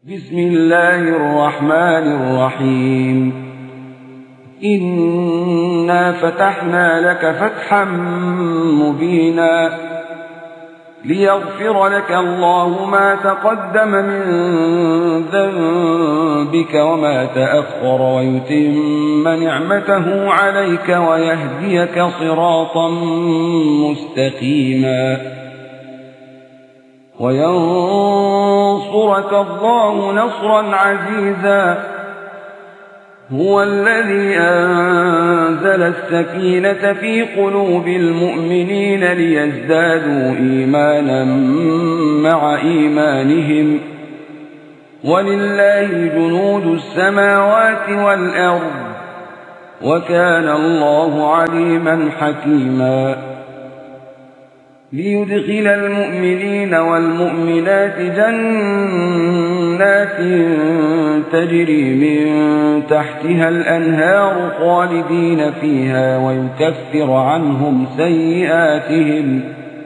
بسم الله الرحمن الرحيم إنا فتحنا لك فتحا مبينا ليغفر لك الله ما تقدم من ذنبك وما تأخر ويتم نعمته عليك ويهديك صراطا مستقيما وينصرك الله نصرا عزيزا هو الذي أنزل السكينة في قلوب المؤمنين ليزدادوا إيمانا مع إيمانهم ولله جنود السماوات والأرض وكان الله عليما حكيما ليدخل المؤمنين والمؤمنات جنات تجري من تحتها الأنهار خالدين فيها ويكفر عنهم سيئاتهم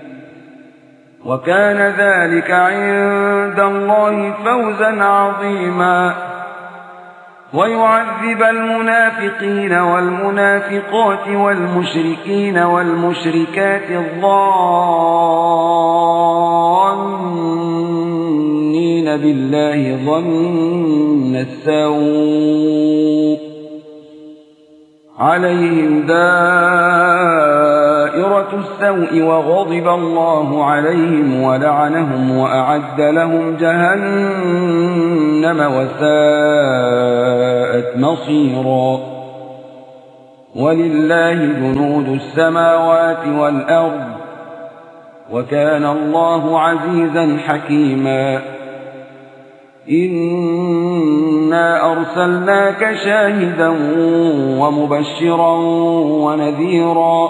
وكان ذلك عند الله فوزا عظيما ويعذب المنافقين والمنافقات والمشركين والمشركات الظانين بالله ظن السوء عليهم دائرة السوء وغضب الله عليهم ولعنهم وأعد لهم جهنم وساءت مصيرا ولله جنود السماوات والأرض وكان الله عزيزا حكيما إنا أرسلناك شاهدا ومبشرا ونذيرا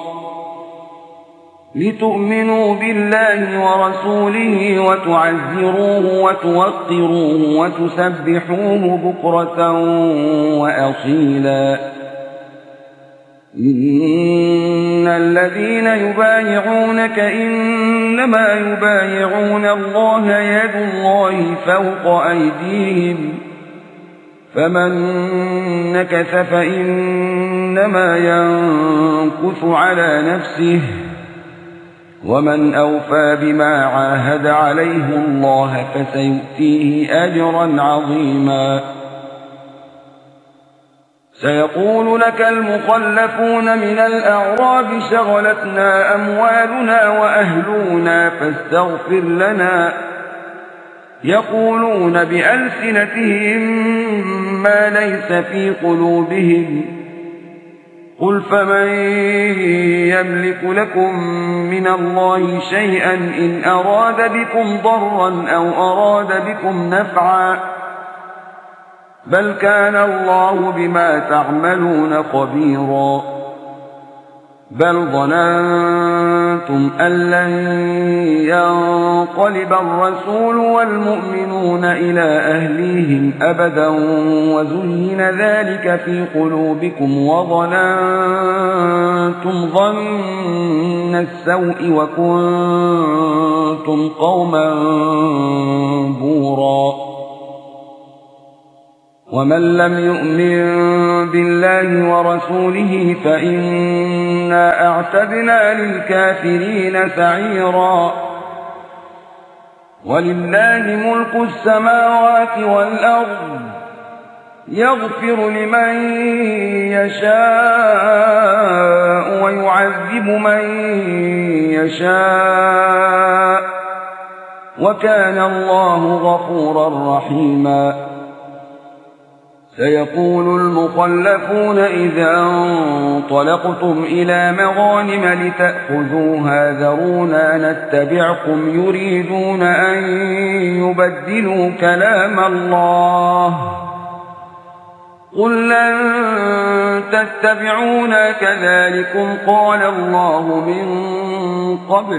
لتؤمنوا بالله ورسوله وتعزروه وتوقروه وتسبحوه بكرة وأصيلا إن الذين يبايعونك إنما يبايعون الله يد الله فوق أيديهم فمن نكث فإنما ينكث على نفسه ومن أوفى بما عاهد عليه الله فسيؤتيه أجرا عظيما سيقول لك المخلفون من الأعراب شغلتنا أموالنا وأهلنا فاستغفر لنا يقولون بألسنتهم ما ليس في قلوبهم قل فمن يملك لكم من الله شيئا إن أراد بكم ضرا أو أراد بكم نفعا بل كان الله بما تعملون خبيرا بل ظننتم أن لن ينقلب الرسول والمؤمنون إلى أهليهم أبدا وزين ذلك في قلوبكم وظننتم ظن السوء وكنتم قوما بورا ومن لم يؤمن بالله ورسوله فإنا أعتدنا للكافرين سعيرا ولله ملك السماوات والأرض يغفر لمن يشاء ويعذب من يشاء وكان الله غفورا رحيما سيقول المخلفون إذا انطلقتم إلى مغانم لتأخذوها ذرونا نتبعكم يريدون أن يبدلوا كلام الله قل لن تتبعونا كذلكم قال الله من قبل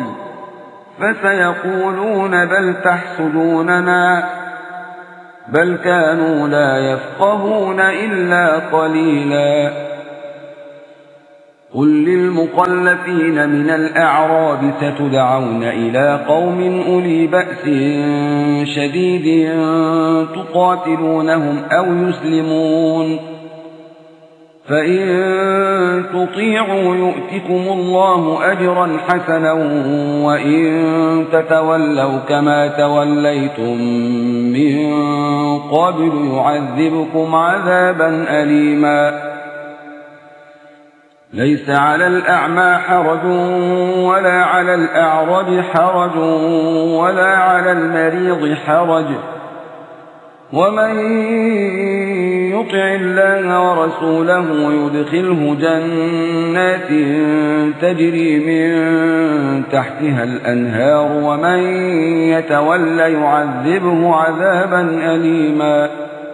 فسيقولون بل تحسدوننا بل كانوا لا يفقهون إلا قليلا قل للمخلفين من الأعراب ستدعون إلى قوم أولي بأس شديد تقاتلونهم أو يسلمون فإن تطيعوا يؤتكم الله أجرا حسنا وإن تتولوا كما توليتم من قبل يعذبكم عذابا أليما ليس على الأعمى حرج ولا على الأعرج حرج ولا على المريض حرج ومن يطع الله ورسوله يدخله جنات تجري من تحتها الأنهار ومن يتولى يعذبه عذابا أليما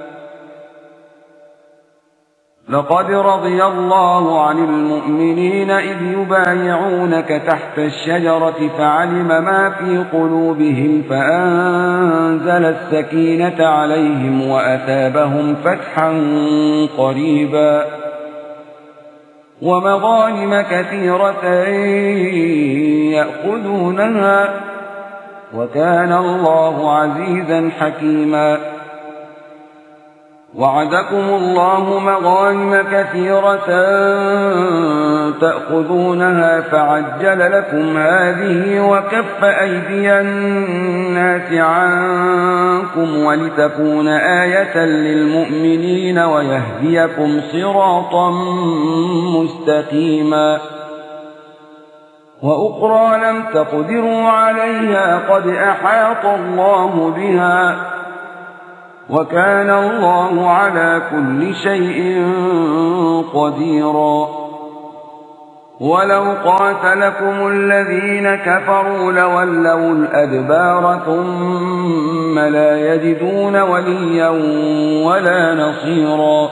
لقد رضي الله عن المؤمنين إذ يبايعونك تحت الشجرة فعلم ما في قلوبهم فأنزل السكينة عليهم وأثابهم فتحا قريبا ومغانم كثيرة يأخذونها وكان الله عزيزا حكيما وعدكم الله مغانم كثيرة تأخذونها فعجل لكم هذه وكف أيدي الناس عنكم ولتكون آية للمؤمنين ويهديكم صراطا مستقيما وأخرى لم تقدروا عليها قد أحاط الله بها وكان الله على كل شيء قديرا ولو قاتلكم الذين كفروا لولوا الأدبار ثم لا يجدون وليا ولا نصيرا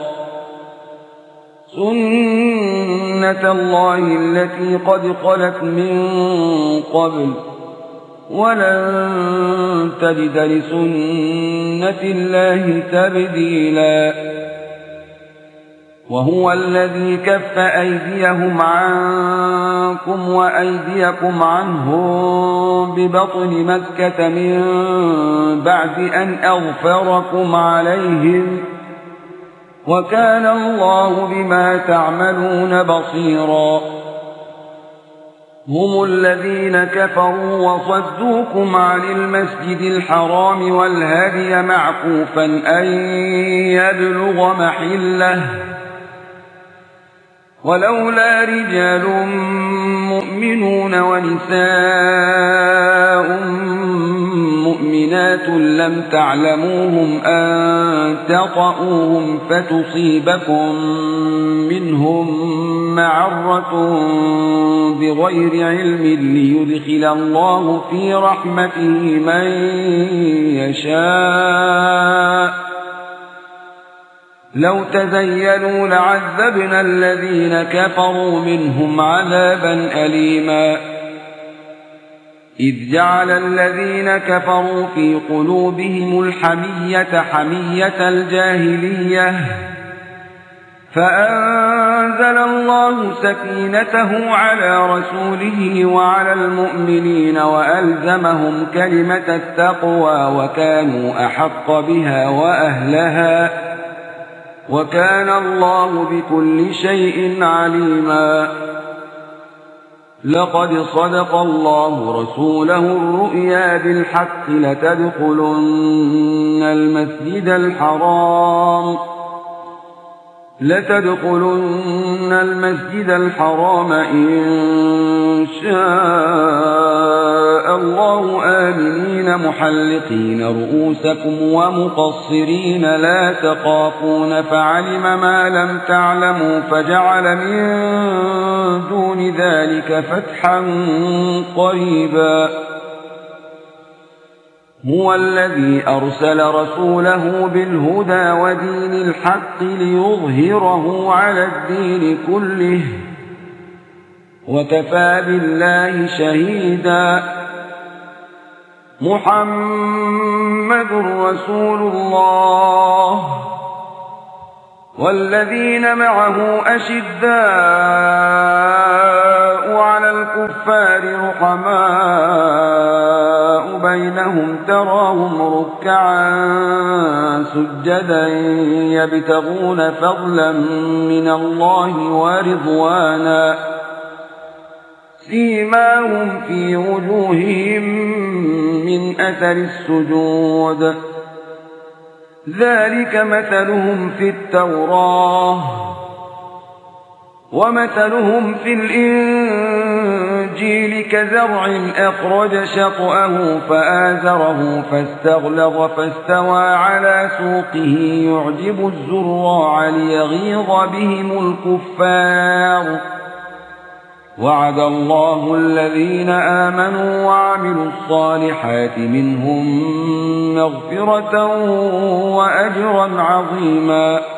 سنة الله التي قد خلت من قبل ولن تجد لسنة الله تبديلا وهو الذي كف أيديهم عنكم وأيديكم عنهم ببطن مكة من بعد أن أغفركم عليهم وكان الله بما تعملون بصيرا هم الذين كفروا وصدوكم عن المسجد الحرام والهدي معكوفا أن يبلغ محله ولولا رجال مؤمنون ونساء مؤمنات لم تعلموهم أن تطؤوهم فتصيبكم منهم معرة بغير علم ليدخل الله في رحمته من يشاء لو تزيلوا لعذبنا الذين كفروا منهم عذابا أليما إذ جعل الذين كفروا في قلوبهم الحمية حمية الجاهلية فأنزل الله سكينته على رسوله وعلى المؤمنين وألزمهم كلمة التقوى وكانوا أحق بها وأهلها وكان الله بكل شيء عليما لقد صدق الله رسوله الرؤيا بالحق لتدخلن المسجد الحرام إن شاء الله آمنين محلقين رؤوسكم ومقصرين لا تخافون فعلم ما لم تعلموا فجعل من دون ذلك فتحا قريبا هو الذي أرسل رسوله بالهدى ودين الحق ليظهره على الدين كله وكفى بالله شهيدا محمد رسول الله والذين معه أشداء على الكفار رحماء بينهم تراهم ركعا سجدا يبتغون فضلا من الله ورضوانا سيماهم في وجوههم من أثر السجود ذلك مثلهم في التوراة ومثلهم في الإنجيل كزرع أخرج شطأه فآزره فاستغلظ فاستوى على سوقه يعجب الزراع ليغيظ بهم الكفار وعد الله الذين آمنوا وعملوا الصالحات منهم مغفرة وأجرا عظيما